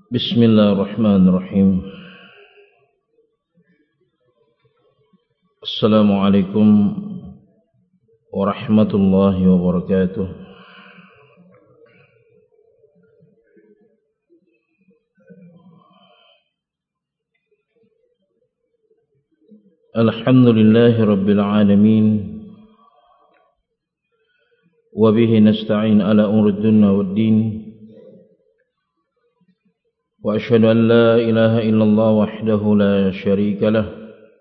Bismillahirrahmanirrahim. Assalamualaikum warahmatullahi wabarakatuh. Alhamdulillahi rabbil alamin. Wa bihi nasta'in ala umuri dunya waddin. Wa asyhadu an la ilaha illallah wahdahu la syarika lah.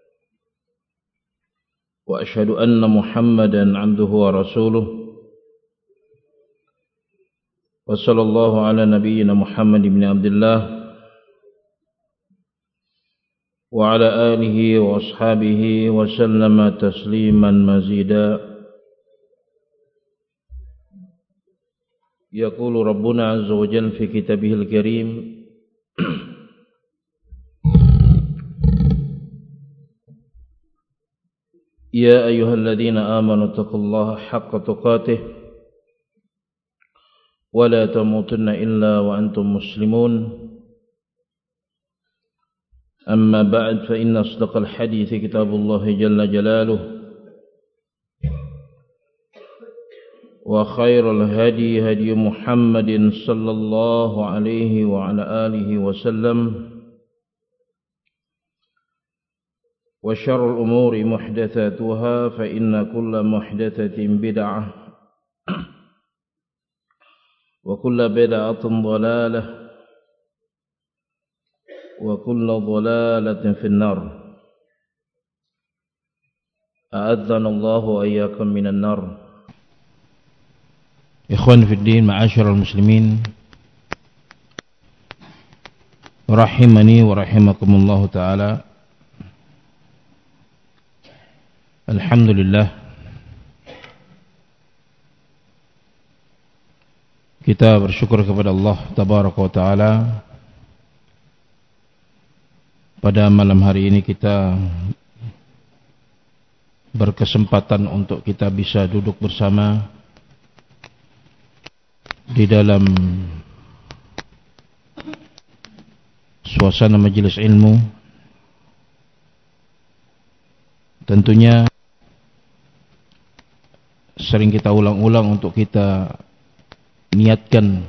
Wa asyhadu anna Muhammadan 'abduhu wa rasuluh. Wa sallallahu ala nabiyyina Muhammad ibn Abdullah wa ala alihi wa ashabihi wa sallama tasliman mazida. Yaqulu Rabbuna 'azza wa jalla fi kitabihil karim, Ya ayyuhalladzina amanu taqullaha haqqa tuqatih wa la tamutunna illa wa antum muslimun. Amma ba'd, fa inna asdaqal hadithi kitabullahi jalla jalaluh wa khairal hadi hadi Muhammadin sallallahu alaihi wa ala alihi wa sallam. Wa syarrul umuri muhdatsatuha fa inna kulla muhdatsatin bid'ah wa kulla bid'atin dhalalah wa kulla dhalalatin finnar. A'adzana Allahu wa iyyakum minan nar. Ikhwan fid din, ma'asyiral muslimin, rahimani wa rahimakumullah taala. Alhamdulillah, kita bersyukur kepada Allah tabaraka wa taala. Pada malam hari ini kita berkesempatan untuk kita bisa duduk bersama di dalam suasana majelis ilmu. Tentunya sering kita ulang-ulang untuk kita niatkan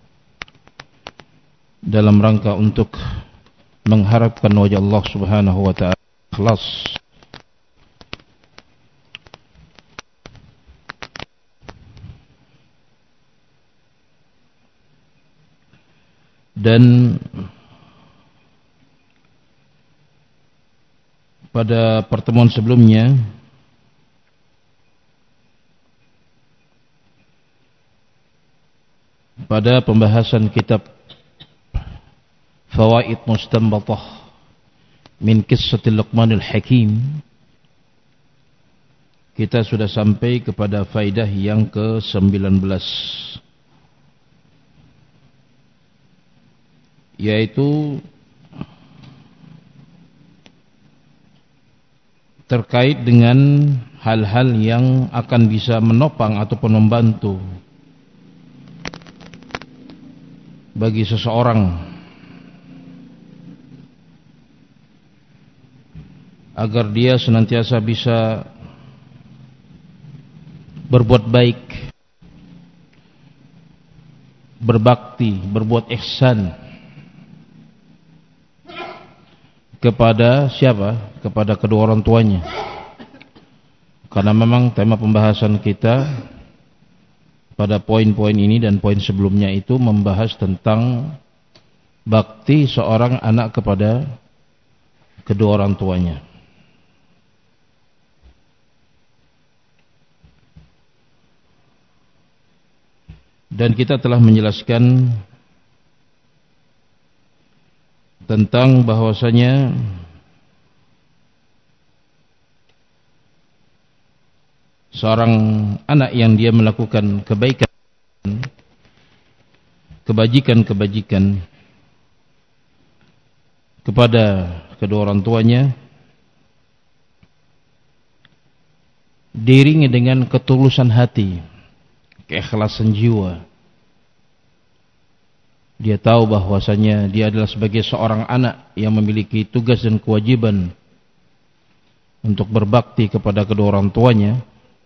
dalam rangka untuk mengharapkan wajah Allah subhanahu wa ta'ala, ikhlas. Dan pada pertemuan sebelumnya pada pembahasan kitab Fawaid Mustanbatah min Qissatil Luqmanil Hakim, kita sudah sampai kepada faidah yang ke-19, yaitu terkait dengan hal-hal yang akan bisa menopang ataupun membantu bagi seseorang agar dia senantiasa bisa berbuat baik, berbakti, berbuat ihsan kepada siapa? Kepada kedua orang tuanya. Karena memang tema pembahasan kita pada poin-poin ini dan poin sebelumnya itu membahas tentang bakti seorang anak kepada kedua orang tuanya. Dan kita telah menjelaskan tentang bahwasanya seorang anak yang dia melakukan kebaikan, kebajikan-kebajikan kepada kedua orang tuanya diiringi dengan ketulusan hati, keikhlasan jiwa, Dia tahu bahwasanya dia adalah sebagai seorang anak yang memiliki tugas dan kewajiban untuk berbakti kepada kedua orang tuanya.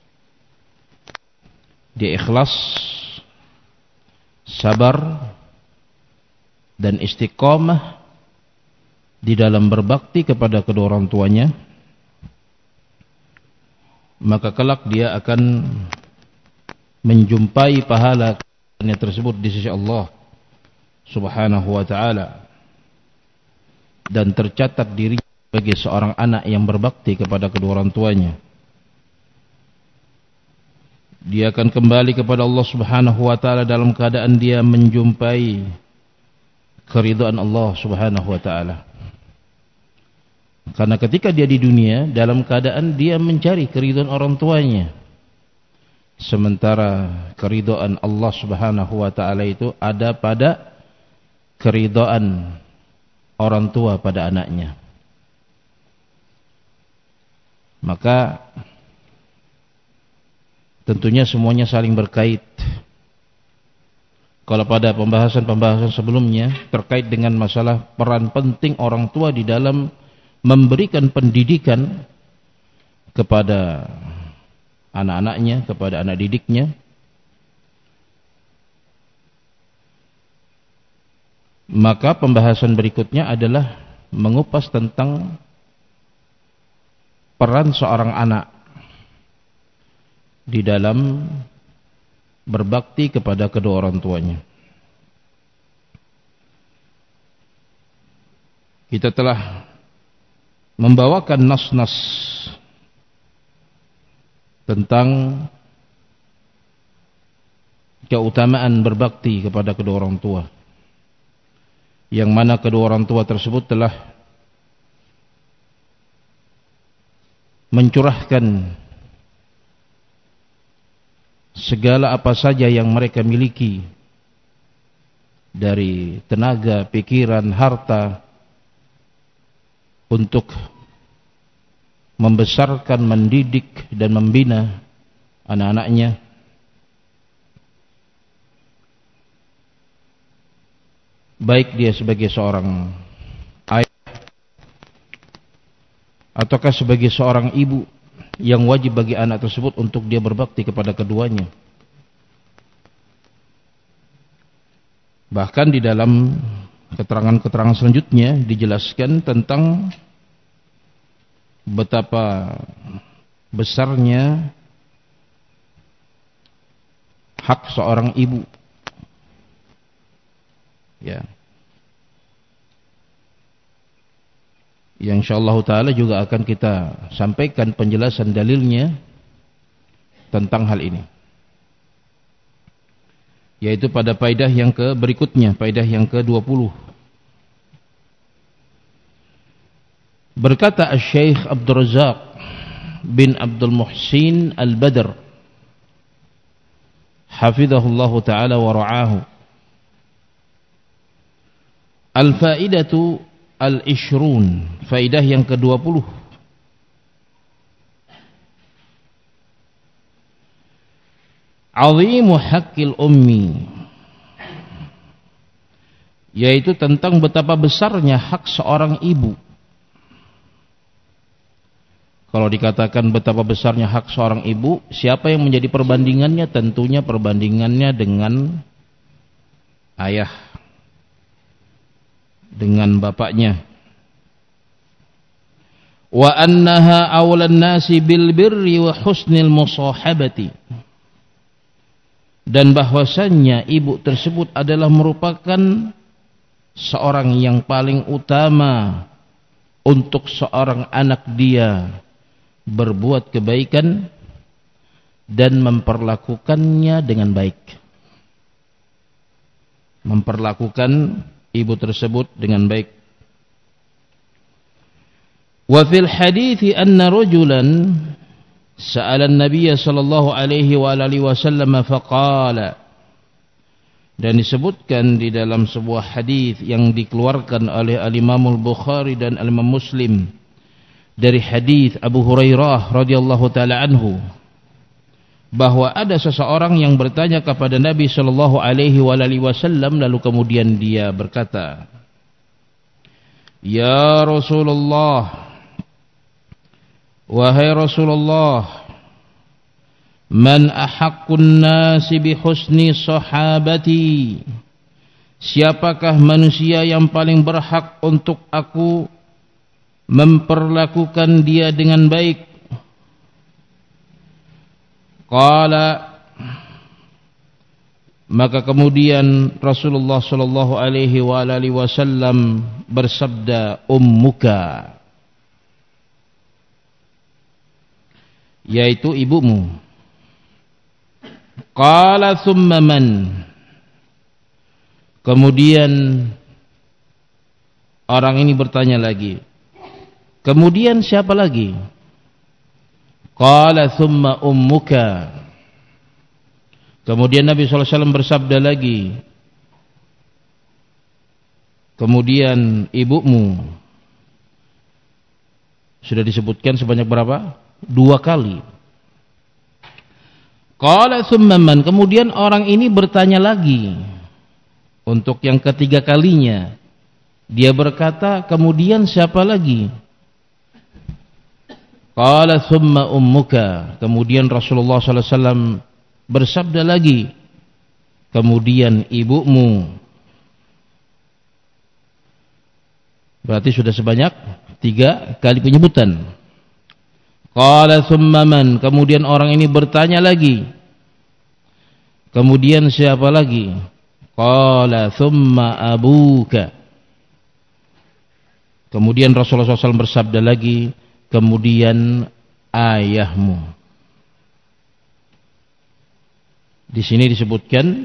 Dia ikhlas, sabar, dan istiqamah di dalam berbakti kepada kedua orang tuanya. Maka kelak dia akan menjumpai pahala tersebut di sisi Allah Subhanahu wa ta'ala, dan tercatat dirinya sebagai seorang anak yang berbakti kepada kedua orang tuanya. Dia akan kembali kepada Allah Subhanahu wa ta'ala dalam keadaan dia menjumpai keridhaan Allah Subhanahu wa ta'ala. Karena ketika dia di dunia dalam keadaan dia mencari keridhaan orang tuanya, sementara keridhaan Allah Subhanahu wa ta'ala itu ada pada keridhaan orang tua pada anaknya. Maka tentunya semuanya saling berkait. Kalau pada pembahasan-pembahasan sebelumnya terkait dengan masalah peran penting orang tua di dalam memberikan pendidikan kepada anak-anaknya, kepada anak didiknya, maka pembahasan berikutnya adalah mengupas tentang peran seorang anak di dalam berbakti kepada kedua orang tuanya. Kita telah membawakan nas-nas tentang keutamaan berbakti kepada kedua orang tua, yang mana kedua orang tua tersebut telah mencurahkan segala apa saja yang mereka miliki dari tenaga, pikiran, harta untuk membesarkan, mendidik dan membina anak-anaknya. Baik dia sebagai seorang ayah ataukah sebagai seorang ibu, yang wajib bagi anak tersebut untuk dia berbakti kepada keduanya. Bahkan di dalam keterangan-keterangan selanjutnya dijelaskan tentang betapa besarnya hak seorang ibu, ya, yang insyaallah ta'ala juga akan kita sampaikan penjelasan dalilnya tentang hal ini, yaitu pada faedah yang berikutnya, faedah yang ke-20. Berkata Asy-Syaikh Abdul Razzaq bin Abdul Muhsin Al-Badr hafizahullahu ta'ala wa ra'ahu, al-faidatu al-ishrun, faedah yang ke-20. Azimu haqqil ummi, yaitu tentang betapa besarnya hak seorang ibu. Kalau dikatakan betapa besarnya hak seorang ibu, siapa yang menjadi perbandingannya? Tentunya perbandingannya dengan ayah, dengan bapaknya. Wa annaha awlan nasi bil birri wa husnil musahabati, dan bahwasannya ibu tersebut adalah merupakan seorang yang paling utama untuk seorang anak dia berbuat kebaikan dan memperlakukannya dengan baik. Memperlakukan ibu tersebut dengan baik. Wa fil hadithi anna rajulan sa'ala an-nabiy sallallahu alaihi wa alihi wasallam faqala, dan disebutkan di dalam sebuah hadis yang dikeluarkan oleh Al-Imam Al-Bukhari dan Al-Imam Muslim dari hadis Abu Hurairah radhiyallahu taala anhu, bahwa ada seseorang yang bertanya kepada Nabi sallallahu alaihi wasallam, lalu kemudian dia berkata, "Ya Rasulullah, wahai Rasulullah, man ahaqqun nasi bi husni sahabati?" Siapakah manusia yang paling berhak untuk aku memperlakukan dia dengan baik? Qala, maka kemudian Rasulullah sallallahu alaihi wasallam bersabda, ummuka, yaitu ibumu. Qala thumma man, kemudian orang ini bertanya lagi, kemudian siapa lagi? Qala thumma ummuka. Kemudian Nabi SAW bersabda lagi, kemudian ibumu. Sudah disebutkan sebanyak berapa? 2 kali. Qala thumma man, kemudian orang ini bertanya lagi untuk yang ketiga kalinya. Dia berkata, kemudian siapa lagi? Qala thumma ummuka. Kemudian Rasulullah sallallahu alaihi wasallam bersabda lagi, kemudian ibumu. Berarti sudah sebanyak 3 kali penyebutan. Qala thumma man, kemudian orang ini bertanya lagi, kemudian siapa lagi? Qala thumma abuka. Kemudian Rasulullah SAW bersabda lagi, kemudian ayahmu. Di sini disebutkan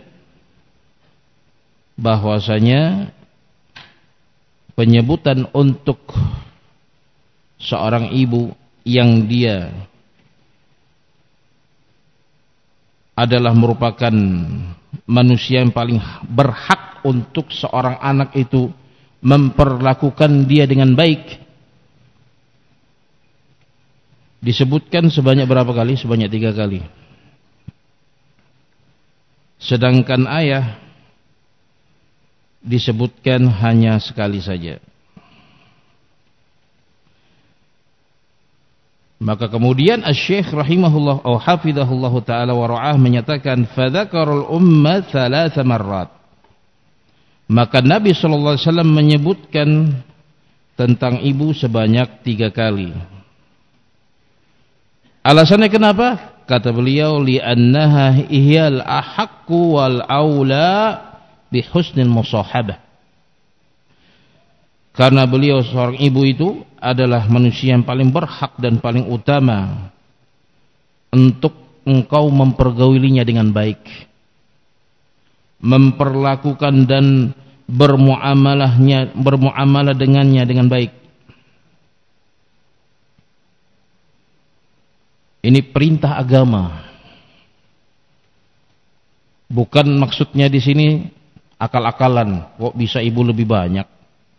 bahwasanya penyebutan untuk seorang ibu yang dia adalah merupakan manusia yang paling berhak untuk seorang anak itu memperlakukan dia dengan baik, disebutkan sebanyak berapa kali? Sebanyak 3 kali. Sedangkan ayah disebutkan hanya sekali saja. Maka kemudian Asy-Syaikh rahimahullah atau hafizahullah taala wa ra'ah menyatakan, fadzakarul umma 3 marrat. Maka Nabi sallallahu alaihi wasallam menyebutkan tentang ibu sebanyak 3 kali. Alasannya kenapa? Kata beliau, li'annaha ihyal ahaqqu wal aula bi husnil musahabah. Karena beliau seorang ibu itu adalah manusia yang paling berhak dan paling utama untuk engkau mempergaulinya dengan baik, memperlakukan dan bermuamalah dengannya dengan baik. Ini perintah agama. Bukan maksudnya di sini akal-akalan. Kok bisa ibu lebih banyak?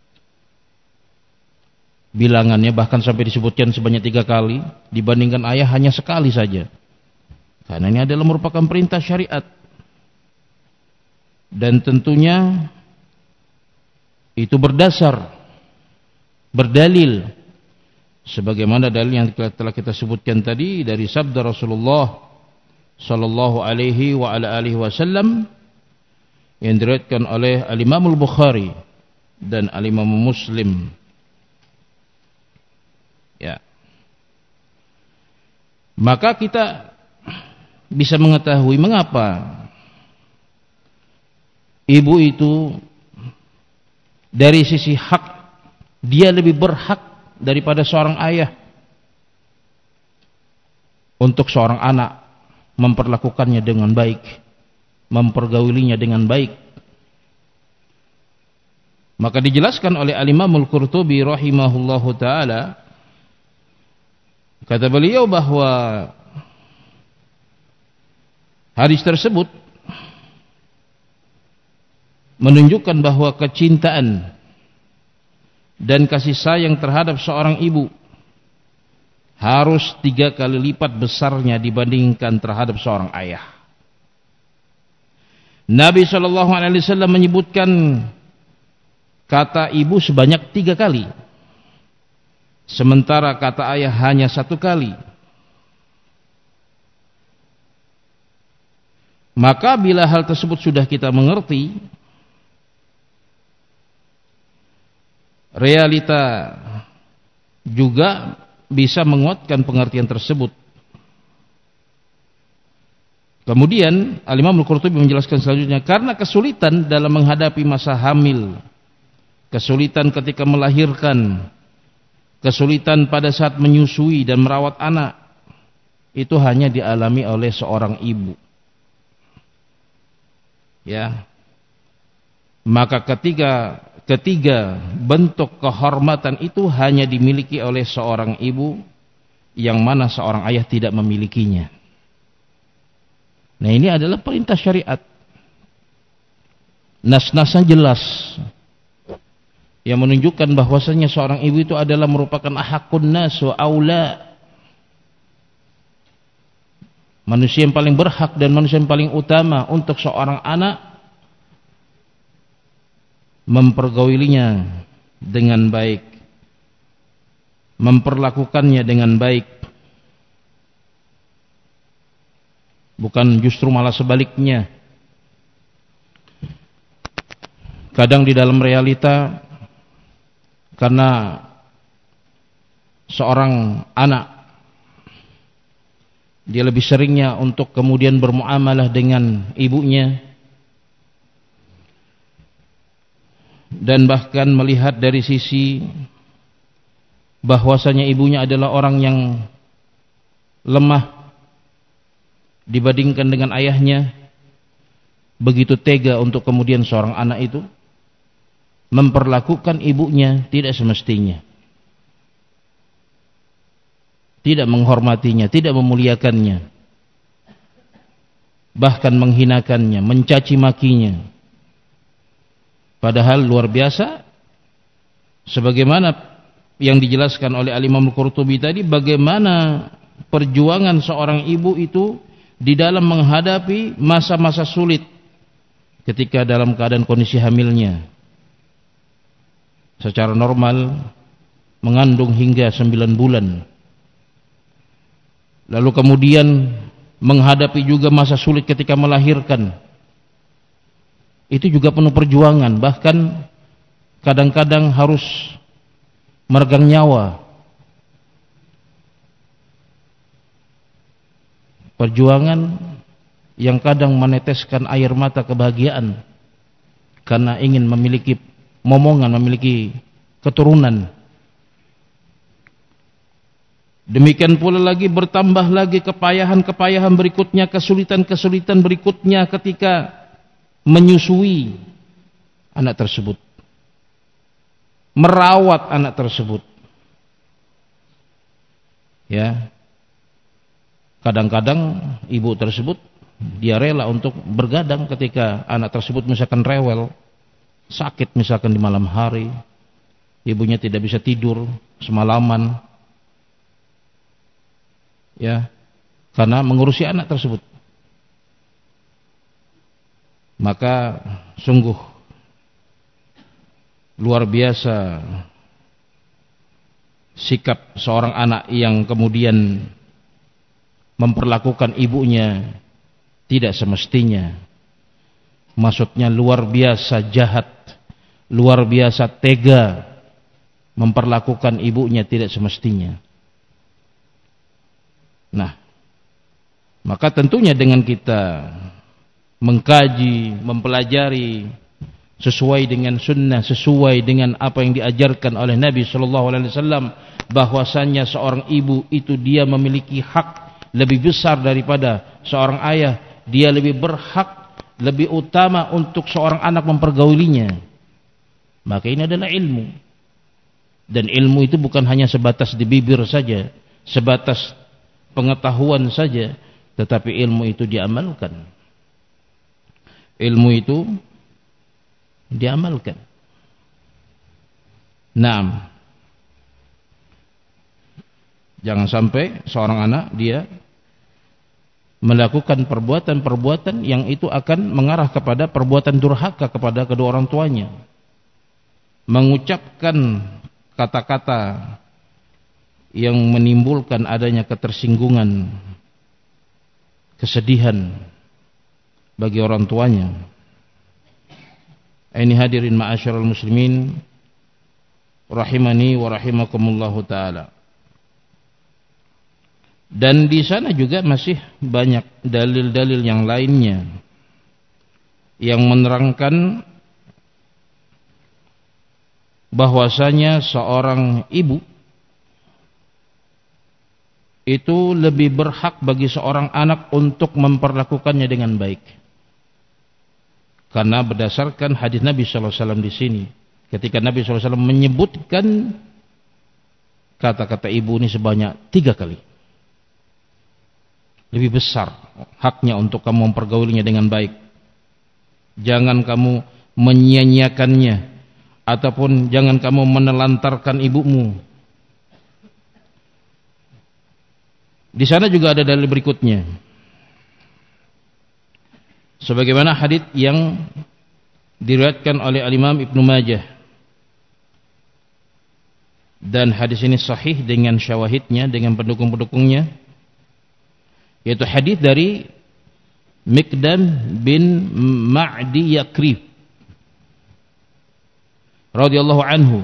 Bilangannya bahkan sampai disebutkan sebanyak 3 kali, dibandingkan ayah hanya sekali saja. Karena ini adalah merupakan perintah syariat. Dan tentunya itu berdalil, sebagaimana dalil yang telah kita sebutkan tadi dari sabda Rasulullah sallallahu alaihi wa ala alihi wasallam yang diriwayatkan oleh Al-Imam Al-Bukhari dan Al-Imam Muslim. Ya. Maka kita bisa mengetahui mengapa ibu itu dari sisi hak dia lebih berhak daripada seorang ayah untuk seorang anak memperlakukannya dengan baik, mempergaulinya dengan baik. Maka dijelaskan oleh Al-Imam Al-Qurtubi rahimahullahu taala, kata beliau bahwa hadis tersebut menunjukkan bahwa kecintaan dan kasih sayang terhadap seorang ibu harus 3 kali lipat besarnya dibandingkan terhadap seorang ayah. Nabi SAW menyebutkan kata ibu sebanyak 3 kali, sementara kata ayah hanya 1 kali. Maka bila hal tersebut sudah kita mengerti, realita juga bisa menguatkan pengertian tersebut. Kemudian Al-Imam Al-Qurtubi menjelaskan selanjutnya, karena kesulitan dalam menghadapi masa hamil, kesulitan ketika melahirkan, kesulitan pada saat menyusui dan merawat anak, itu hanya dialami oleh seorang ibu. Ya, maka ketiga bentuk kehormatan itu hanya dimiliki oleh seorang ibu, yang mana seorang ayah tidak memilikinya. Nah, ini adalah perintah syariat. Nas-nasnya jelas, yang menunjukkan bahwasanya seorang ibu itu adalah merupakan ahakun nas wa aula, manusia yang paling berhak dan manusia yang paling utama untuk seorang anak mempergaulinya dengan baik, memperlakukannya dengan baik, bukan justru malah sebaliknya. Kadang di dalam realita, karena seorang anak dia lebih seringnya untuk kemudian bermuamalah dengan ibunya, dan bahkan melihat dari sisi bahwasanya ibunya adalah orang yang lemah dibandingkan dengan ayahnya, begitu tega untuk kemudian seorang anak itu memperlakukan ibunya tidak semestinya, tidak menghormatinya, tidak memuliakannya, bahkan menghinakannya, mencaci makinya. Padahal luar biasa, sebagaimana yang dijelaskan oleh Al-Imam Al-Qurtubi tadi, bagaimana perjuangan seorang ibu itu di dalam menghadapi masa-masa sulit ketika dalam keadaan kondisi hamilnya. Secara normal mengandung hingga 9 bulan. Lalu kemudian menghadapi juga masa sulit ketika melahirkan. Itu juga penuh perjuangan, bahkan kadang-kadang harus meregang nyawa. Perjuangan yang kadang meneteskan air mata kebahagiaan karena ingin memiliki momongan, memiliki keturunan. Demikian pula lagi bertambah lagi kepayahan-kepayahan berikutnya, kesulitan-kesulitan berikutnya ketika menyusui anak tersebut, merawat anak tersebut. Ya, kadang-kadang ibu tersebut dia rela untuk bergadang ketika anak tersebut misalkan rewel, sakit misalkan di malam hari, ibunya tidak bisa tidur semalaman, ya, karena mengurusi anak tersebut. Maka sungguh luar biasa sikap seorang anak yang kemudian memperlakukan ibunya tidak semestinya. Maksudnya luar biasa jahat, luar biasa tega memperlakukan ibunya tidak semestinya. Nah, maka tentunya dengan kita mengkaji, mempelajari sesuai dengan sunnah, sesuai dengan apa yang diajarkan oleh Nabi SAW, bahwasannya seorang ibu itu dia memiliki hak lebih besar daripada seorang ayah. Dia lebih berhak, lebih utama untuk seorang anak mempergaulinya. Maka ini adalah ilmu. Dan ilmu itu bukan hanya sebatas di bibir saja, sebatas pengetahuan saja, tetapi ilmu itu diamalkan. Ilmu itu diamalkan. Naam. Jangan sampai seorang anak dia melakukan perbuatan-perbuatan yang itu akan mengarah kepada perbuatan durhaka kepada kedua orang tuanya. Mengucapkan kata-kata yang menimbulkan adanya ketersinggungan, kesedihan bagi orang tuanya. Ini hadirin ma'asyiral muslimin rahimani wa rahimakumullahu taala. Dan di sana juga masih banyak dalil-dalil yang lainnya yang menerangkan bahwasanya seorang ibu itu lebih berhak bagi seorang anak untuk memperlakukannya dengan baik. Karena berdasarkan hadis Nabi sallallahu alaihi wasallam di sini, ketika Nabi sallallahu alaihi wasallam menyebutkan kata-kata ibu ini sebanyak 3 kali. Lebih besar haknya untuk kamu mempergaulinya dengan baik. Jangan kamu menyia-nyiakannya, ataupun jangan kamu menelantarkan ibumu. Di sana juga ada dalil berikutnya, sebagaimana hadits yang diriwayatkan oleh Al-Imam Ibnu Majah, dan hadis ini sahih dengan syawahidnya, dengan pendukung-pendukungnya, yaitu hadis dari Miqdam bin Ma'di Yakrib radhiyallahu anhu,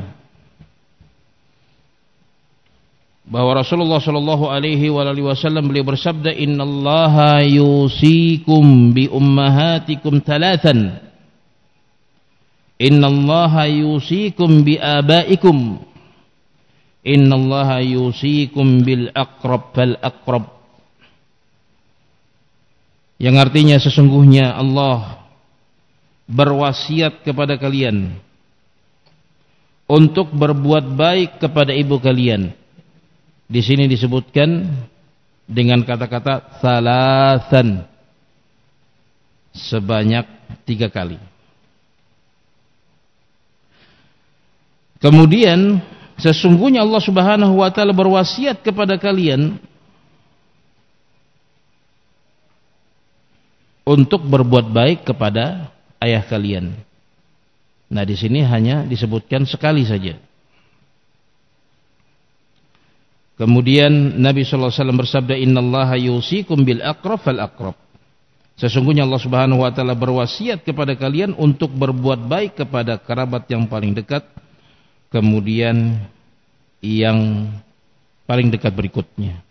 bahwa Rasulullah sallallahu alaihi wasallam beliau bersabda, innallaha yusikum bi ummahatikum thalathan, innallaha yusikum bi abaikum, innallaha yusikum bil aqrab fal aqrab. Yang artinya sesungguhnya Allah berwasiat kepada kalian untuk berbuat baik kepada ibu kalian. Di sini disebutkan dengan kata-kata salasan, sebanyak 3 kali. Kemudian sesungguhnya Allah Subhanahu wa taala berwasiat kepada kalian untuk berbuat baik kepada ayah kalian. Nah, di sini hanya disebutkan sekali saja. Kemudian Nabi sallallahu alaihi wasallam bersabda, innallaha yusikum bil aqrab fal aqrab. Sesungguhnya Allah Subhanahu wa taala berwasiat kepada kalian untuk berbuat baik kepada kerabat yang paling dekat, kemudian yang paling dekat berikutnya.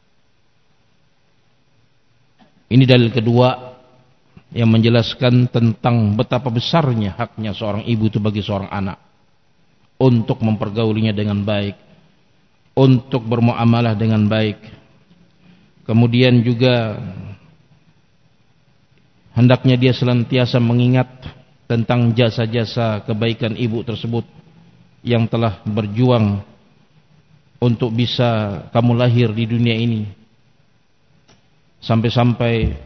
Ini dalil kedua yang menjelaskan tentang betapa besarnya haknya seorang ibu itu bagi seorang anak untuk mempergaulinya dengan baik, untuk bermuamalah dengan baik. Kemudian juga hendaknya dia senantiasa mengingat tentang jasa-jasa kebaikan ibu tersebut yang telah berjuang untuk bisa kamu lahir di dunia ini, sampai-sampai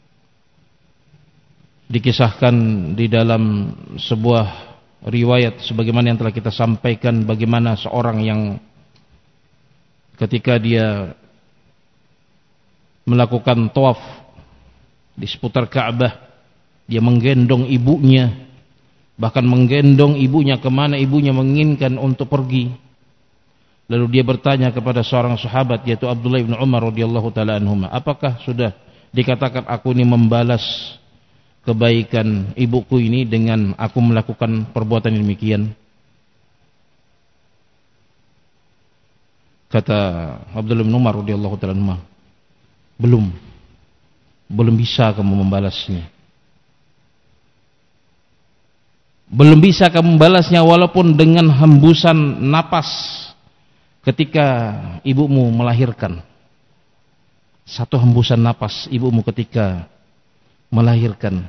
dikisahkan di dalam sebuah riwayat sebagaimana yang telah kita sampaikan, bagaimana seorang yang ketika dia melakukan tawaf di seputar Ka'bah, dia menggendong ibunya, bahkan menggendong ibunya kemana ibunya menginginkan untuk pergi. Lalu dia bertanya kepada seorang sahabat, yaitu Abdullah bin Umar radhiyallahu taala anhuma, apakah sudah dikatakan aku ini membalas kebaikan ibuku ini dengan aku melakukan perbuatan demikian? Kata Abdullah bin Umar radhiyallahu taala anhu, belum bisa kamu membalasnya. Belum bisa kamu membalasnya walaupun dengan hembusan napas ketika ibumu melahirkan. Satu hembusan napas ibumu ketika melahirkan.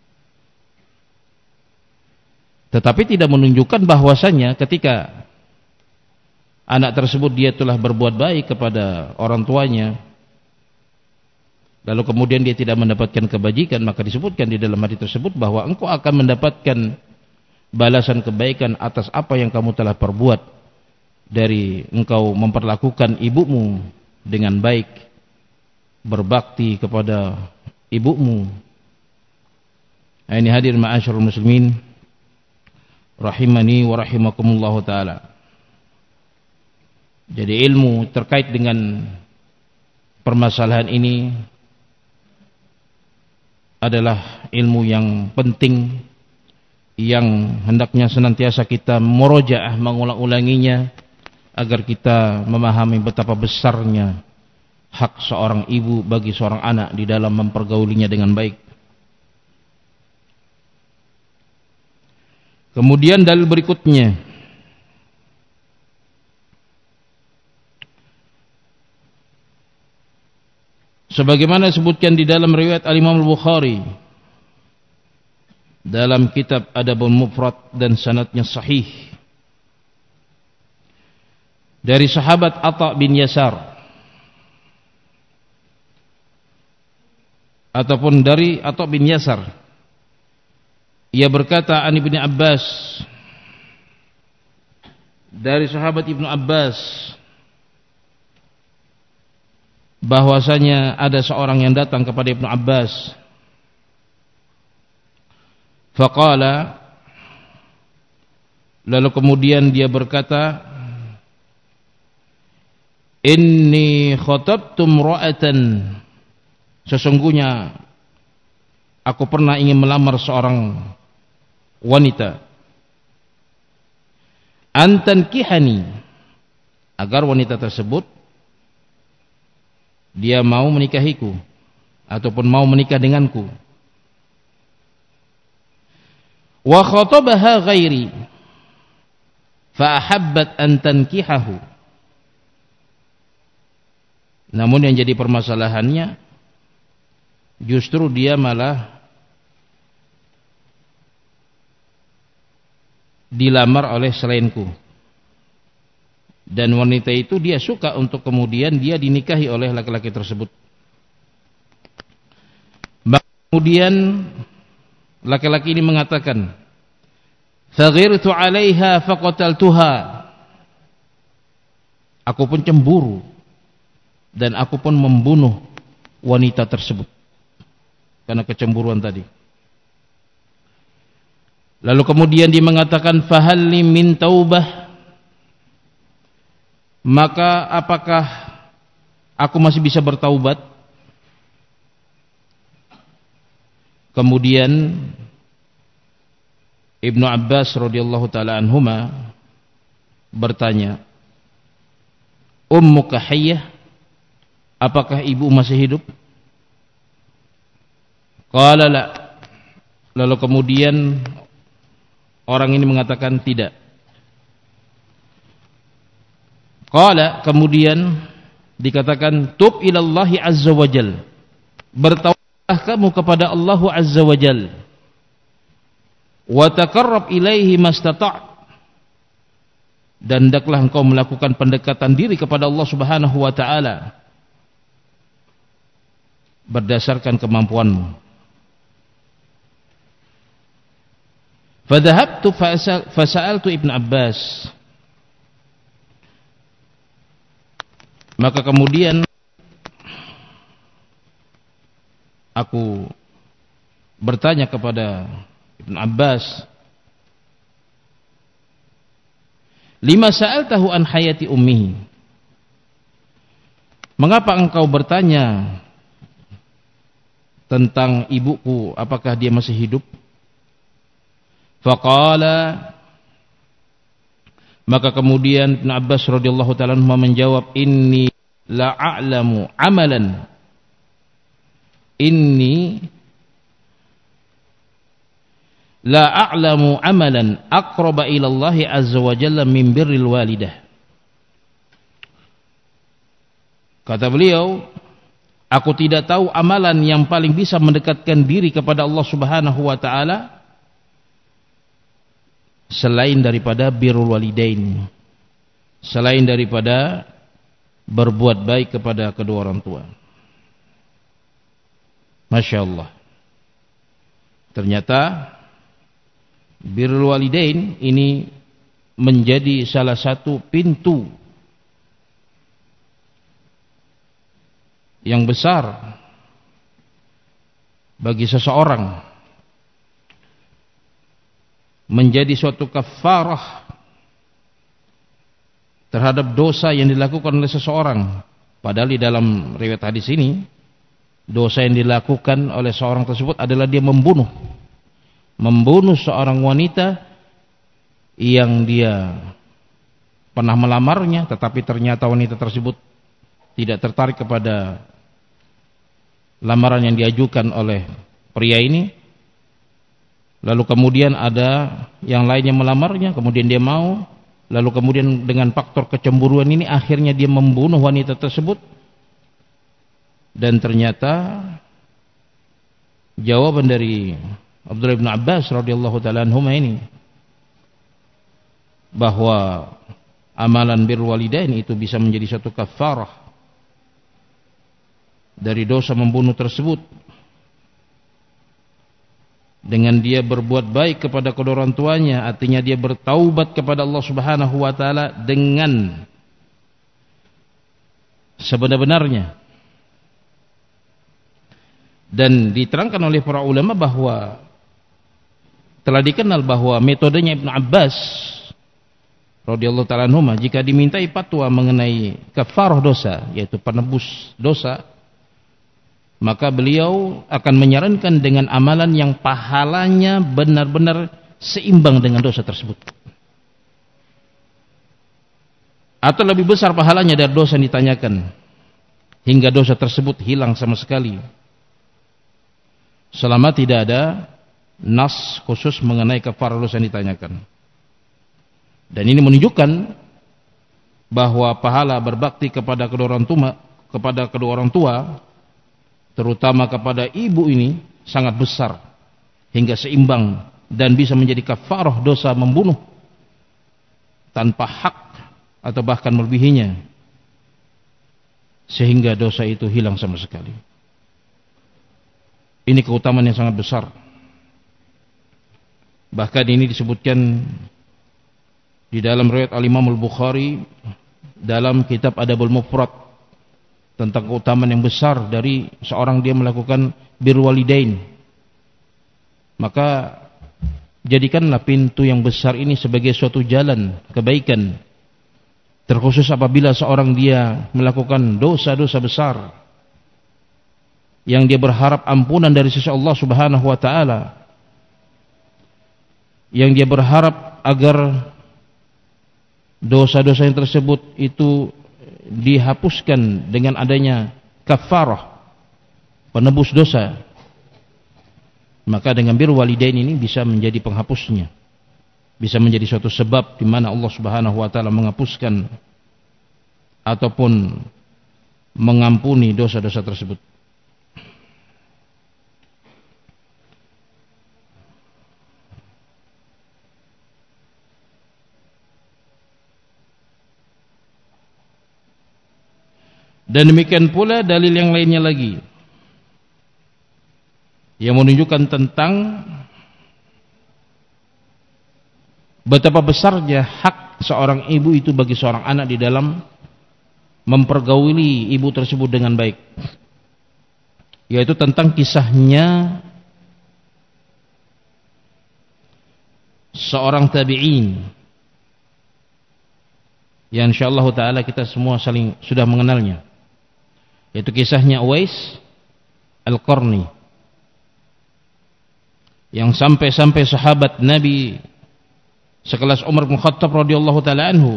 Tetapi tidak menunjukkan bahwasanya ketika anak tersebut dia telah berbuat baik kepada orang tuanya, lalu kemudian dia tidak mendapatkan kebajikan, maka disebutkan di dalam hadis tersebut bahwa engkau akan mendapatkan balasan kebaikan atas apa yang kamu telah perbuat dari engkau memperlakukan ibumu dengan baik, berbakti kepada ibumu. Ini hadir ma'asyarul muslimin rahimani wa rahimakumullah ta'ala. Jadi ilmu terkait dengan permasalahan ini adalah ilmu yang penting, yang hendaknya senantiasa kita murojaah, mengulang-ulanginya agar kita memahami betapa besarnya hak seorang ibu bagi seorang anak di dalam mempergaulinya dengan baik. Kemudian dalil berikutnya, sebagaimana disebutkan di dalam riwayat Al-Imam Al-Bukhari dalam kitab Adabul Mufrad dan sanadnya sahih dari sahabat Atha bin Yasar ataupun dari Atha bin Yasar, ia berkata an Ibnu Abbas, dari sahabat Ibnu Abbas, bahwasanya ada seorang yang datang kepada Ibnu Abbas. Faqala, lalu kemudian dia berkata, inni khatabtu imra'atan, sesungguhnya aku pernah ingin melamar seorang wanita, antan kihani, agar wanita tersebut dia mau menikahiku ataupun mau menikah denganku. Wa khatabaha ghairi fa ahabbat an tankihahu, namun yang jadi permasalahannya justru dia malah dilamar oleh selainku, dan wanita itu dia suka untuk kemudian dia dinikahi oleh laki-laki tersebut. Kemudian laki-laki ini mengatakan, faghirtu 'alaiha faqataltuha, aku pun cemburu dan aku pun membunuh wanita tersebut karena kecemburuan tadi. Lalu kemudian dia mengatakan, fahalli min taubah, maka apakah aku masih bisa bertaubat? Kemudian Ibnu Abbas radhiyallahu taala anhuma bertanya, ummuka hayyah, apakah ibu masih hidup? Qala la. Lalu kemudian orang ini mengatakan tidak. Qala, kemudian dikatakan, tub ilallahi azza wajal, bertaubatlah kamu kepada Allah azza wajal, wa taqarrab ilaihi mastata', dan hendaklah engkau melakukan pendekatan diri kepada Allah Subhanahu wa taala berdasarkan kemampuanmu. Fadhahabtu fasa'altu Ibnu Abbas, maka kemudian aku bertanya kepada Ibnu Abbas, lima sa'altahu an hayati ummihi, mengapa engkau bertanya tentang ibuku, apakah dia masih hidup? Faqala, maka kemudian Ibnu Abbas radhiyallahu ta'ala menjawab, inni la a'lamu amalan, inni la a'lamu amalan aqraba ila Allah azza wa jalla min birril walidah. Kata beliau, aku tidak tahu amalan yang paling bisa mendekatkan diri kepada Allah Subhanahu wa taala selain daripada birrul walidain, selain daripada berbuat baik kepada kedua orang tua. Masya Allah. Ternyata birrul walidain ini menjadi salah satu pintu yang besar bagi seseorang, menjadi suatu kafarah terhadap dosa yang dilakukan oleh seseorang. Padahal di dalam riwayat hadis ini, dosa yang dilakukan oleh seorang tersebut adalah dia membunuh seorang wanita yang dia pernah melamarnya, tetapi ternyata wanita tersebut tidak tertarik kepada lamaran yang diajukan oleh pria ini. Lalu kemudian ada yang lainnya melamarnya, kemudian dia mau, lalu kemudian dengan faktor kecemburuan ini akhirnya dia membunuh wanita tersebut. Dan ternyata jawaban dari Abdullah bin Abbas radhiyallahu taala anhuma ini, bahwa amalan birrul walidain itu bisa menjadi satu kafarah dari dosa membunuh tersebut, dengan dia berbuat baik kepada kedua orang tuanya, artinya dia bertaubat kepada Allah Subhanahu wa taala dengan sebenar-benarnya. Dan diterangkan oleh para ulama bahwa telah dikenal bahwa metodenya Ibnu Abbas radhiyallahu taala anhuma, jika dimintai fatwa mengenai kafarah dosa, yaitu penebus dosa, maka beliau akan menyarankan dengan amalan yang pahalanya benar-benar seimbang dengan dosa tersebut, atau lebih besar pahalanya dari dosa yang ditanyakan, hingga dosa tersebut hilang sama sekali, selama tidak ada nas khusus mengenai kafarah dosa yang ditanyakan. Dan ini menunjukkan bahwa pahala berbakti kepada kedua orang tua, terutama kepada ibu, ini sangat besar hingga seimbang dan bisa menjadi kafarah dosa membunuh tanpa hak atau bahkan melebihinya, sehingga dosa itu hilang sama sekali. Ini keutamaan yang sangat besar. Bahkan ini disebutkan di dalam riwayat Al-Imam Al-Bukhari dalam kitab Adabul Mufrad tentang keutamaan yang besar dari seorang dia melakukan birrul walidain. Maka jadikanlah pintu yang besar ini sebagai suatu jalan kebaikan, terkhusus apabila seorang dia melakukan dosa-dosa besar yang dia berharap ampunan dari sisi Allah Subhanahu wa taala, yang dia berharap agar dosa-dosa yang tersebut itu dihapuskan dengan adanya kafarah, penebus dosa. Maka dengan birrul walidain ini bisa menjadi penghapusnya, bisa menjadi suatu sebab di mana Allah Subhanahu wa taala menghapuskan ataupun mengampuni dosa-dosa tersebut. Dan demikian pula dalil yang lainnya lagi yang menunjukkan tentang betapa besarnya hak seorang ibu itu bagi seorang anak di dalam mempergauli ibu tersebut dengan baik, yaitu tentang kisahnya seorang tabi'in yang insyaallah taala kita semua sudah mengenalnya, yaitu kisahnya Uwais Al-Qarni, yang sampai-sampai sahabat Nabi sekelas Umar bin Khattab radhiyallahu taala anhu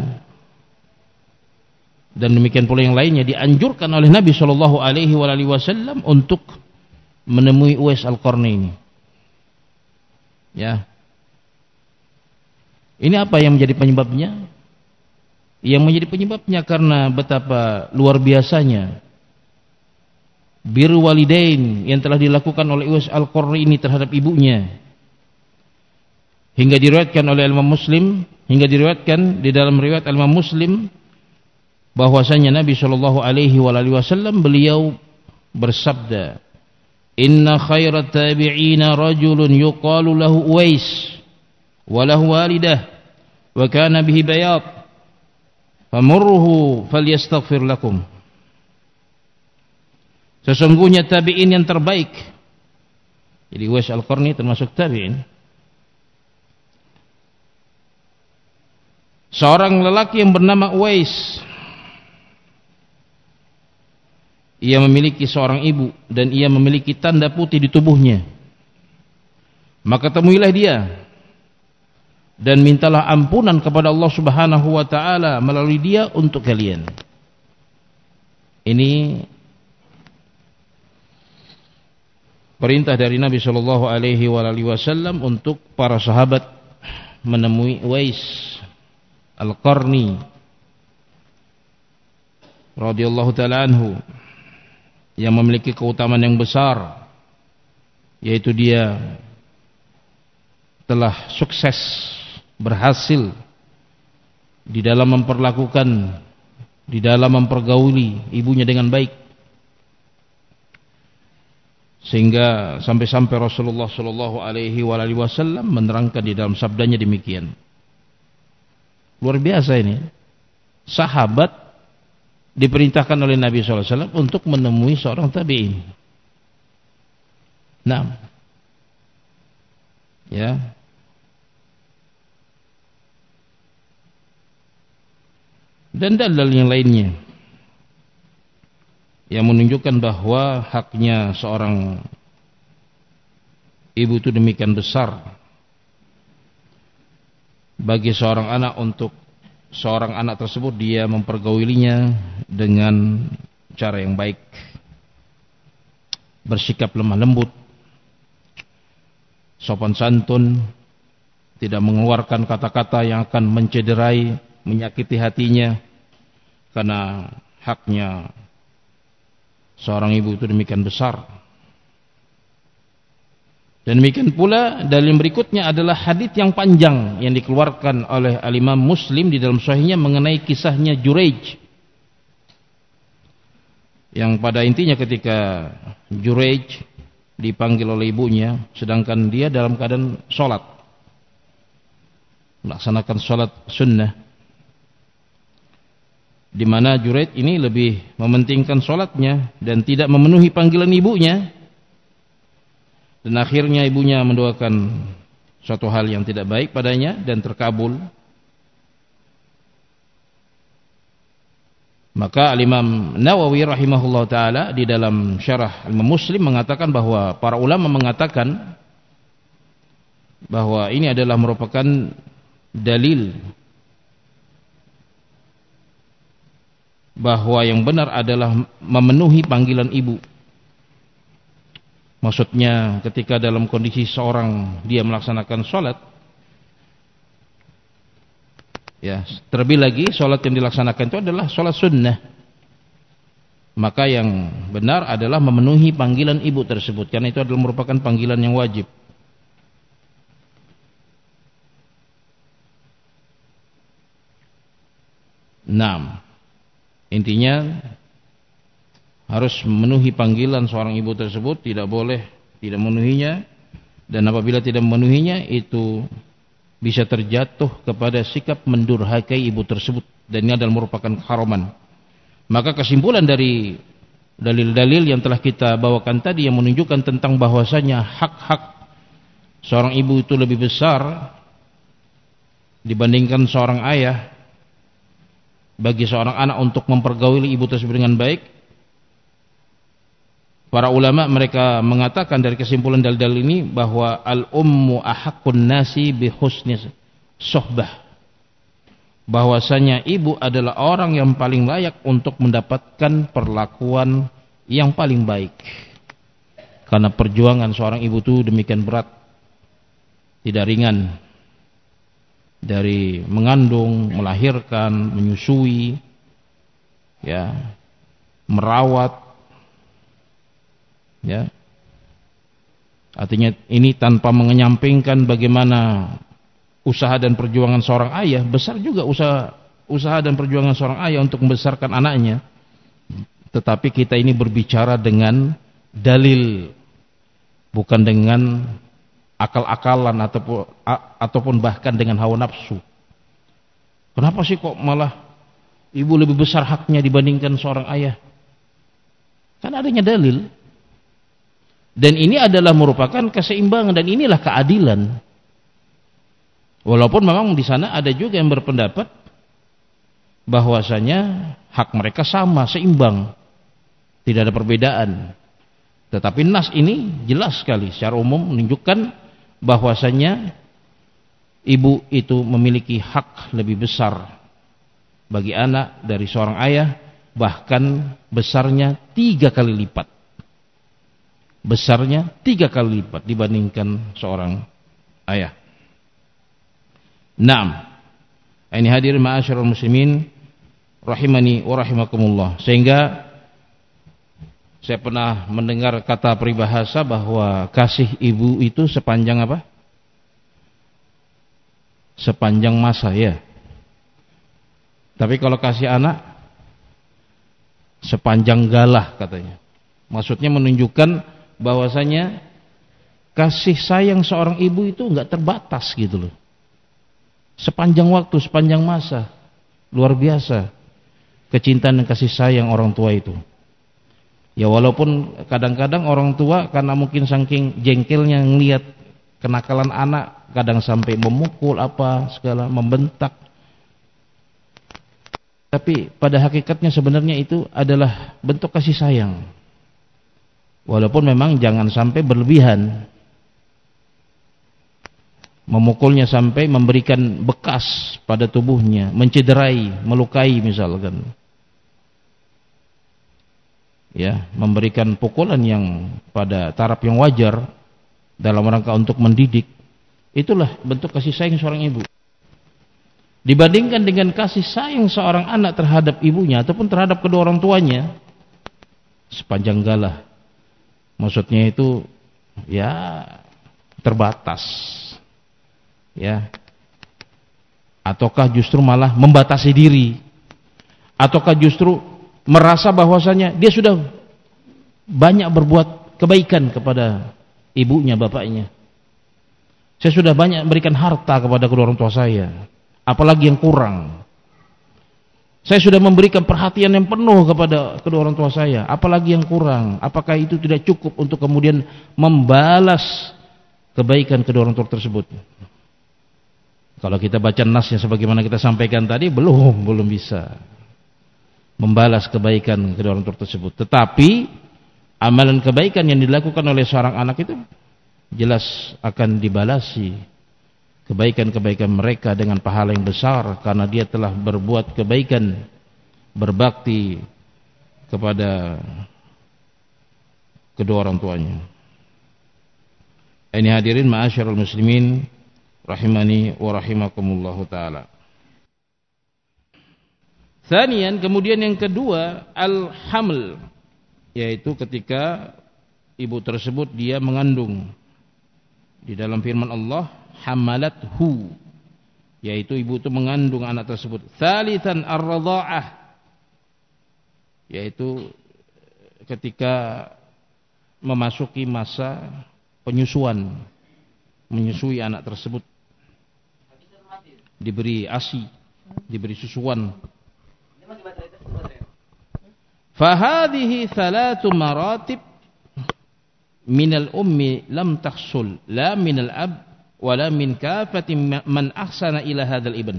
dan demikian pula yang lainnya dianjurkan oleh Nabi sallallahu alaihi wasallam untuk menemui Uwais Al-Qarni ini. Ya. Ini apa yang menjadi penyebabnya? Yang menjadi penyebabnya karena betapa luar biasanya birrul walidain yang telah dilakukan oleh Uwais Al-Qarni ini terhadap ibunya, hingga diriwayatkan oleh Imam Muslim, hingga diriwayatkan di dalam riwayat Imam Muslim bahwasanya Nabi sallallahu alaihi wasallam beliau bersabda, "Inna khairat tabi'ina rajulun yuqalu lahu Uwais wa lahu walidah wa kana bihi bayad famurruhu falyastaghfir lakum. Sesungguhnya tabi'in yang terbaik. Jadi Uwais Al-Qarni termasuk tabi'in. Seorang lelaki yang bernama Uwais, ia memiliki seorang ibu dan ia memiliki tanda putih di tubuhnya. Maka temuilah dia dan mintalah ampunan kepada Allah Subhanahu wa taala melalui dia untuk kalian. Ini perintah dari Nabi sallallahu alaihi wasallam untuk para sahabat menemui Uwais Al-Qarni radhiyallahu taala anhu yang memiliki keutamaan yang besar, yaitu dia telah sukses berhasil di dalam memperlakukan, di dalam mempergauli ibunya dengan baik, sehingga sampai-sampai Rasulullah sallallahu alaihi wasallam menerangkan di dalam sabdanya demikian. Luar biasa ini. Sahabat diperintahkan oleh Nabi sallallahu alaihi wasallam untuk menemui seorang tabi'in. Nah, ya. Dan dalil yang lainnya yang menunjukkan bahwa haknya seorang ibu itu demikian besar bagi seorang anak, untuk seorang anak tersebut dia mempergaulinya dengan cara yang baik, bersikap lemah lembut, sopan santun, tidak mengeluarkan kata-kata yang akan mencederai, menyakiti hatinya, karena haknya seorang ibu itu demikian besar. Dan demikian pula dalil berikutnya adalah hadits yang panjang yang dikeluarkan oleh Al-Imam Muslim di dalam sahihnya mengenai kisahnya Juraij, yang pada intinya ketika Juraij dipanggil oleh ibunya sedangkan dia dalam keadaan sholat, melaksanakan sholat sunnah, di mana Juraij ini lebih mementingkan sholatnya dan tidak memenuhi panggilan ibunya. Dan akhirnya ibunya mendoakan suatu hal yang tidak baik padanya dan terkabul. Maka Al-Imam Nawawi rahimahullah ta'ala di dalam syarah Imam Muslim mengatakan bahwa para ulama mengatakan bahwa ini adalah merupakan dalil bahwa yang benar adalah memenuhi panggilan ibu. Maksudnya ketika dalam kondisi seorang dia melaksanakan sholat, ya, terlebih lagi sholat yang dilaksanakan itu adalah sholat sunnah, maka yang benar adalah memenuhi panggilan ibu tersebut, karena itu adalah merupakan panggilan yang wajib. Nah, intinya harus memenuhi panggilan seorang ibu tersebut, tidak boleh tidak memenuhinya, dan apabila tidak memenuhinya itu bisa terjatuh kepada sikap mendurhakai ibu tersebut, dan ini adalah merupakan keharaman. Maka kesimpulan dari dalil-dalil yang telah kita bawakan tadi yang menunjukkan tentang bahwasanya hak-hak seorang ibu itu lebih besar dibandingkan seorang ayah bagi seorang anak untuk mempergauli ibu tersebut dengan baik. Para ulama mereka mengatakan dari kesimpulan dalil-dalil ini bahwa al-ummu ahaqqun nasi bi husni sohbah, bahwasanya ibu adalah orang yang paling layak untuk mendapatkan perlakuan yang paling baik, karena perjuangan seorang ibu itu demikian berat, tidak ringan, dari mengandung, melahirkan, menyusui, ya, merawat, ya, artinya ini tanpa mengenyampingkan bagaimana usaha dan perjuangan seorang ayah. Besar juga usaha dan perjuangan seorang ayah untuk membesarkan anaknya. Tetapi kita ini berbicara dengan dalil, bukan dengan akal-akalan ataupun bahkan dengan hawa nafsu. Kenapa sih kok malah ibu lebih besar haknya dibandingkan seorang ayah? Kan adanya dalil. Dan ini adalah merupakan keseimbangan dan inilah keadilan. Walaupun memang di sana ada juga yang berpendapat bahwasanya hak mereka sama, seimbang. Tidak ada perbedaan. Tetapi nas ini jelas sekali secara umum menunjukkan bahwasanya ibu itu memiliki hak lebih besar bagi anak dari seorang ayah, bahkan besarnya 3 kali lipat. Besarnya 3 kali lipat dibandingkan seorang ayah. Naam. Ini hadirin ma'asyiral muslimin rahimani wa rahimakumullah. Sehingga saya pernah mendengar kata peribahasa bahwa kasih ibu itu sepanjang apa? Sepanjang masa, ya. Tapi kalau kasih anak sepanjang galah katanya. Maksudnya menunjukkan bahwasanya kasih sayang seorang ibu itu enggak terbatas gitu loh. Sepanjang waktu, sepanjang masa. Luar biasa kecintaan dan kasih sayang orang tua itu. Ya walaupun kadang-kadang orang tua karena mungkin saking jengkelnya ngelihat kenakalan anak, kadang sampai memukul apa segala, membentak. Tapi pada hakikatnya sebenarnya itu adalah bentuk kasih sayang. Walaupun memang jangan sampai berlebihan. Memukulnya sampai memberikan bekas pada tubuhnya, mencederai, melukai misalkan. Ya, memberikan pukulan yang pada taraf yang wajar dalam rangka untuk mendidik. Itulah bentuk kasih sayang seorang ibu. Dibandingkan dengan kasih sayang seorang anak terhadap ibunya ataupun terhadap kedua orang tuanya, sepanjang galah. Maksudnya itu ya terbatas. Ya. Ataukah justru malah membatasi diri? Ataukah justru merasa bahwasanya dia sudah banyak berbuat kebaikan kepada ibunya, bapaknya. Saya sudah banyak memberikan harta kepada kedua orang tua saya. Apalagi yang kurang? Saya sudah memberikan perhatian yang penuh kepada kedua orang tua saya. Apalagi yang kurang? Apakah itu tidak cukup untuk kemudian membalas kebaikan kedua orang tua tersebut? Kalau kita baca nasnya sebagaimana kita sampaikan tadi, belum bisa membalas kebaikan kedua orang tua tersebut. Tetapi amalan kebaikan yang dilakukan oleh seorang anak itu jelas akan dibalasi kebaikan-kebaikan mereka dengan pahala yang besar karena dia telah berbuat kebaikan, berbakti kepada kedua orang tuanya. Ini hadirin ma'asyiral muslimin rahimani wa rahimakumullahu taala. Tsaniyan, kemudian yang kedua, al-haml, yaitu ketika ibu tersebut dia mengandung. Di dalam firman Allah, hamalathu, yaitu ibu itu mengandung anak tersebut. Tsalitsan ar-radha'ah, yaitu ketika memasuki masa penyusuan, menyusui anak tersebut, diberi ASI, diberi susuan. Fahadhihi thalathu maratib minal ummi lam tahsul la minal ab wala min kafati man ahsana ila hadzal ibn.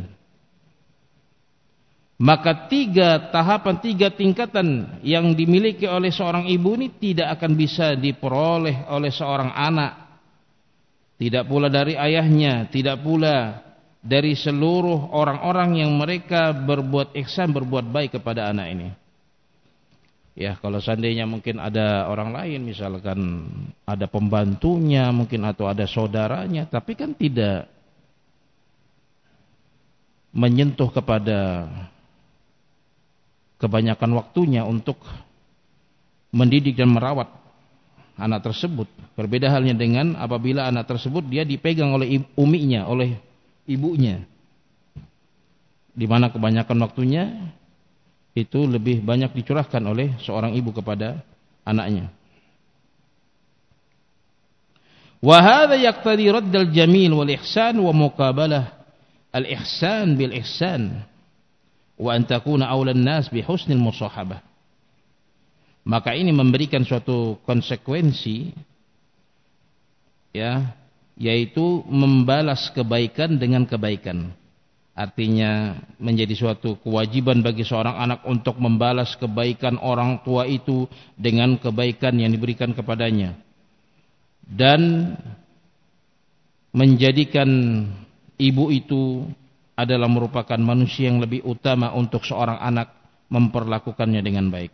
Maka 3 tahapan, 3 tingkatan yang dimiliki oleh seorang ibu ini tidak akan bisa diperoleh oleh seorang anak, tidak pula dari ayahnya, tidak pula dari seluruh orang-orang yang mereka berbuat ihsan, berbuat baik kepada anak ini. Ya, kalau seandainya mungkin ada orang lain, misalkan ada pembantunya mungkin atau ada saudaranya, tapi kan tidak menyentuh kepada kebanyakan waktunya untuk mendidik dan merawat anak tersebut. Berbeda halnya dengan apabila anak tersebut dia dipegang oleh uminya, oleh ibunya, di mana kebanyakan waktunya itu lebih banyak dicurahkan oleh seorang ibu kepada anaknya. Wa hadza yaqtadi raddal jamil wal ihsan wa muqabalah al-ihsan bil ihsan wa an takuna awlan nas bi husnil musahabah. Maka ini memberikan suatu konsekuensi, ya, yaitu membalas kebaikan dengan kebaikan. Artinya menjadi suatu kewajiban bagi seorang anak untuk membalas kebaikan orang tua itu dengan kebaikan yang diberikan kepadanya, dan menjadikan ibu itu adalah merupakan manusia yang lebih utama untuk seorang anak memperlakukannya dengan baik.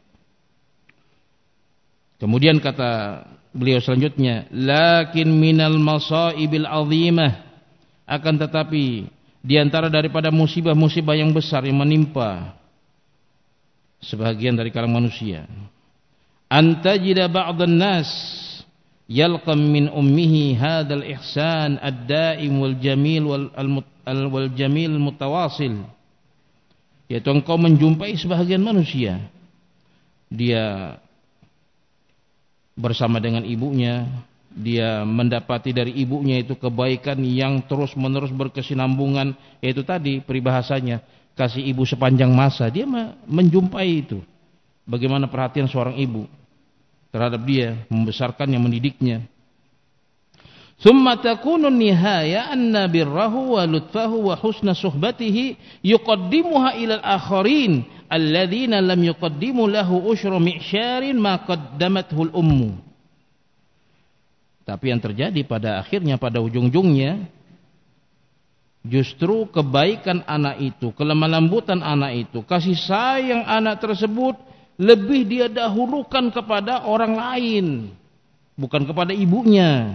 Kemudian kata beliau selanjutnya, lakin minal masaibil azimah, akan tetapi di antara daripada musibah-musibah yang besar yang menimpa sebahagian dari kalangan manusia, antajida ba'dhan nas yalqam min ummihi hadzal ihsan ad-daim wal jamil wal jamil mutawasil, yaitu engkau menjumpai sebahagian manusia dia bersama dengan ibunya, dia mendapati dari ibunya itu kebaikan yang terus menerus berkesinambungan, yaitu tadi peribahasanya kasih ibu sepanjang masa. Dia menjumpai itu, bagaimana perhatian seorang ibu terhadap dia, membesarkannya, mendidiknya. Thumma takunu nihaya anna birrahu wa lutfahu wa husna suhbatihi yuqaddimuha ila al-akharin alladzina lam yuqaddimu lahu ushra mi'syarin ma qaddamathu al-ummu. Tapi yang terjadi pada akhirnya, pada ujung-ujungnya, justru kebaikan anak itu, kelemah lembutan anak itu, kasih sayang anak tersebut lebih dia dahulukan kepada orang lain, bukan kepada ibunya.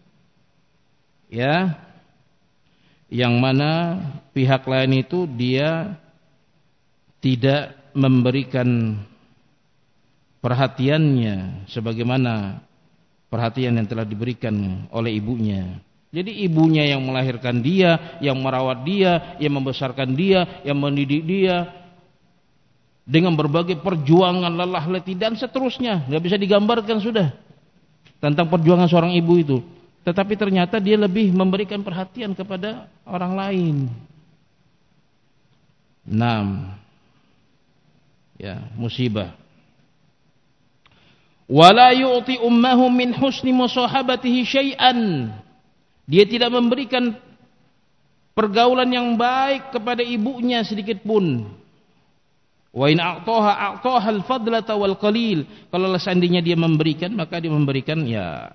Ya, yang mana pihak lain itu dia tidak memberikan perhatiannya sebagaimana perhatian yang telah diberikan oleh ibunya. Jadi ibunya yang melahirkan dia, yang merawat dia, yang membesarkan dia, yang mendidik dia dengan berbagai perjuangan, lelah letih dan seterusnya. Gak bisa digambarkan sudah tentang perjuangan seorang ibu itu. Tetapi ternyata dia lebih memberikan perhatian kepada orang lain. 6. Ya, musibah. Wala yu'ti ummahu min husni musahabatihi syai'an. Dia tidak memberikan pergaulan yang baik kepada ibunya sedikit pun. Wa in a'taha al-fadlata wal qalil. Kalau seandainya dia memberikan, maka dia memberikan ya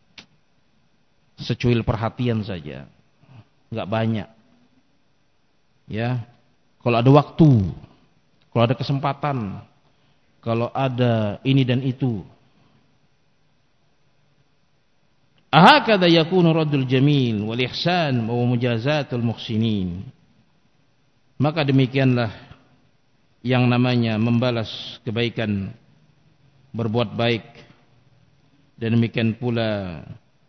secuil perhatian saja, enggak banyak. Ya, kalau ada waktu, kalau ada kesempatan, kalau ada ini dan itu. Ahakadha yakunu raddul jamil wal ihsan wa mujazatul muhsinin. Maka demikianlah yang namanya membalas kebaikan, berbuat baik, dan demikian pula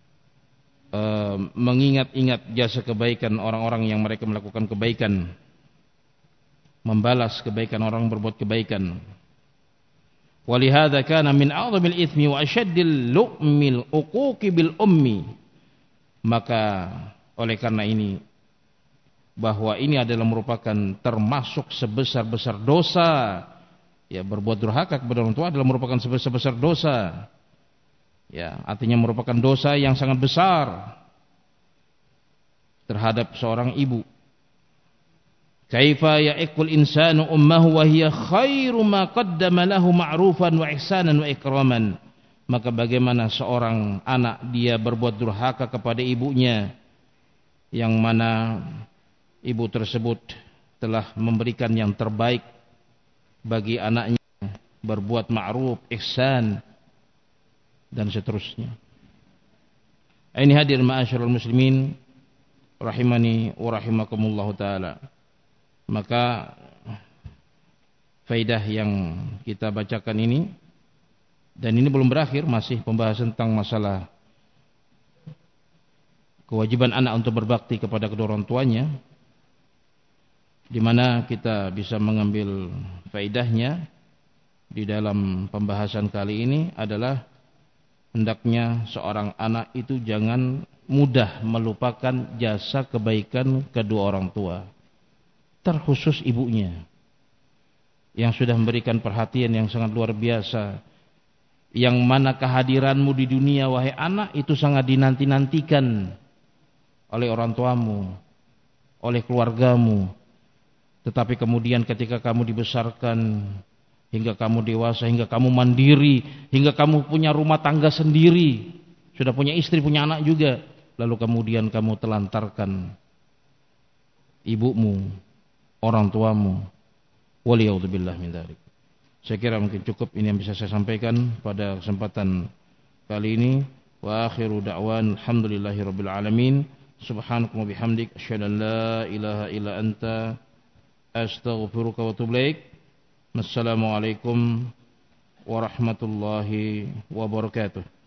mengingat-ingat jasa kebaikan orang-orang yang mereka melakukan kebaikan, membalas kebaikan orang berbuat kebaikan. Walihada kana min a'zamil itsmi wa asyaddil lu'mil uquqi bil ummi. Maka oleh karena ini, bahwa ini adalah merupakan termasuk sebesar-besar dosa, ya, berbuat durhaka kepada orang tua adalah merupakan sebesar-besar dosa. Ya, artinya merupakan dosa yang sangat besar terhadap seorang ibu. Kaifa ya'ikul insanu ummahu wa hiya khairu ma qaddama lahu ma'rufan wa ihsanan wa ikraman. Maka bagaimana seorang anak dia berbuat durhaka kepada ibunya, yang mana ibu tersebut telah memberikan yang terbaik bagi anaknya, berbuat ma'ruf, ihsan, dan seterusnya. Ini hadir ma'asyiral muslimin rahimani wa rahimakumullah taala. Maka faidah yang kita bacakan ini, dan ini belum berakhir, masih pembahasan tentang masalah kewajiban anak untuk berbakti kepada kedua orang tuanya, di mana kita bisa mengambil faidahnya di dalam pembahasan kali ini adalah hendaknya seorang anak itu jangan mudah melupakan jasa kebaikan kedua orang tua, terkhusus ibunya yang sudah memberikan perhatian yang sangat luar biasa, yang mana kehadiranmu di dunia wahai anak itu sangat dinanti-nantikan oleh orang tuamu, oleh keluargamu. Tetapi kemudian ketika kamu dibesarkan hingga kamu dewasa, hingga kamu mandiri, hingga kamu punya rumah tangga sendiri, sudah punya istri, punya anak juga, lalu kemudian kamu telantarkan ibumu, orang tuamu. Waliyadzubillah min dzalik. Saya kira mungkin cukup ini yang bisa saya sampaikan pada kesempatan kali ini. Wa akhiru da'wan alhamdulillahirabbil alamin. Subhanallahi wa bihamdik asyhadu an la ilaha illa anta astaghfiruka wa atubu ilaik. Assalamualaikum warahmatullahi wabarakatuh.